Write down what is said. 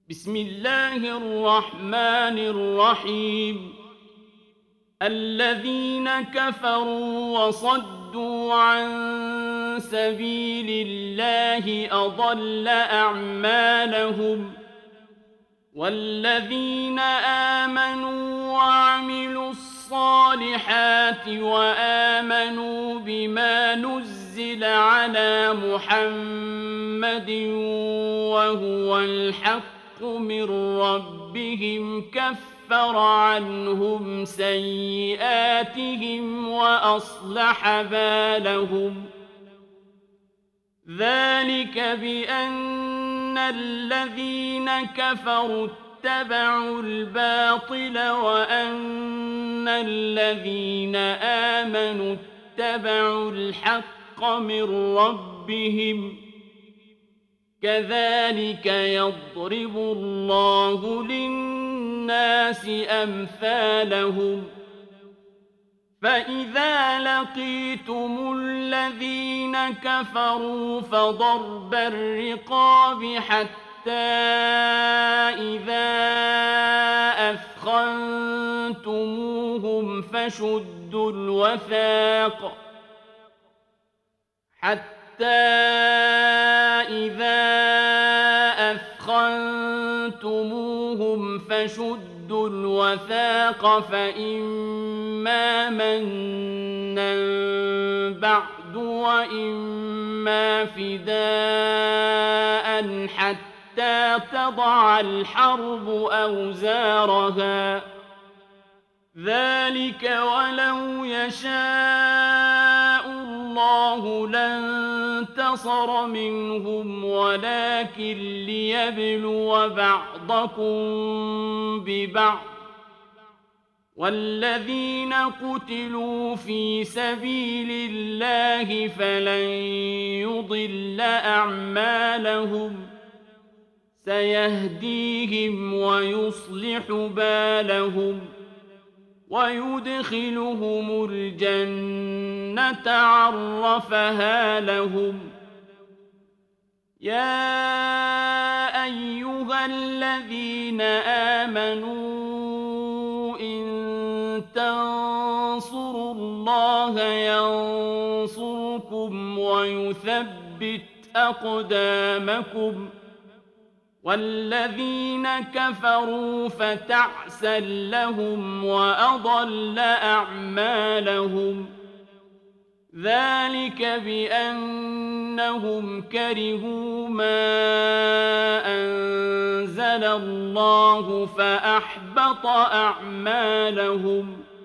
بسم الله الرحمن الرحيم. الذين كفروا وصدوا عن سبيل الله أضل أعمالهم، والذين آمنوا وعملوا الصالحات وآمنوا بما نزل على محمد وهو الحق من ربهم كفر عنهم سيئاتهم وأصلح بالهم. ذلك بأن الذين كفروا اتبعوا الباطل وأن الذين آمنوا اتبعوا الحق من ربهم. كذلك يضرب الله للناس أمثالهم. فإذا لقيتم الذين كفروا فضرب الرقاب حتى إذا أثخنتموهم فشدوا الوثاق فإما منا بعد وإما فداء حتى تضع الحرب أوزارها. ذلك ولو يشاء الله لانتصر منهم ولكن ليبلو بعضكم ببعض. والذين قتلوا في سبيل الله فلن يضل أعمالهم سيهديهم ويصلح بالهم ويدخلهم الجنة عرفها لهم. يا أيها الذين آمنوا إن تنصروا الله ينصركم ويثبت أقدامكم. والذين كفروا فتعسا لهم وأضل أعمالهم. ذلك بأنهم كرهوا ما أنزل الله فأحبط أعمالهم.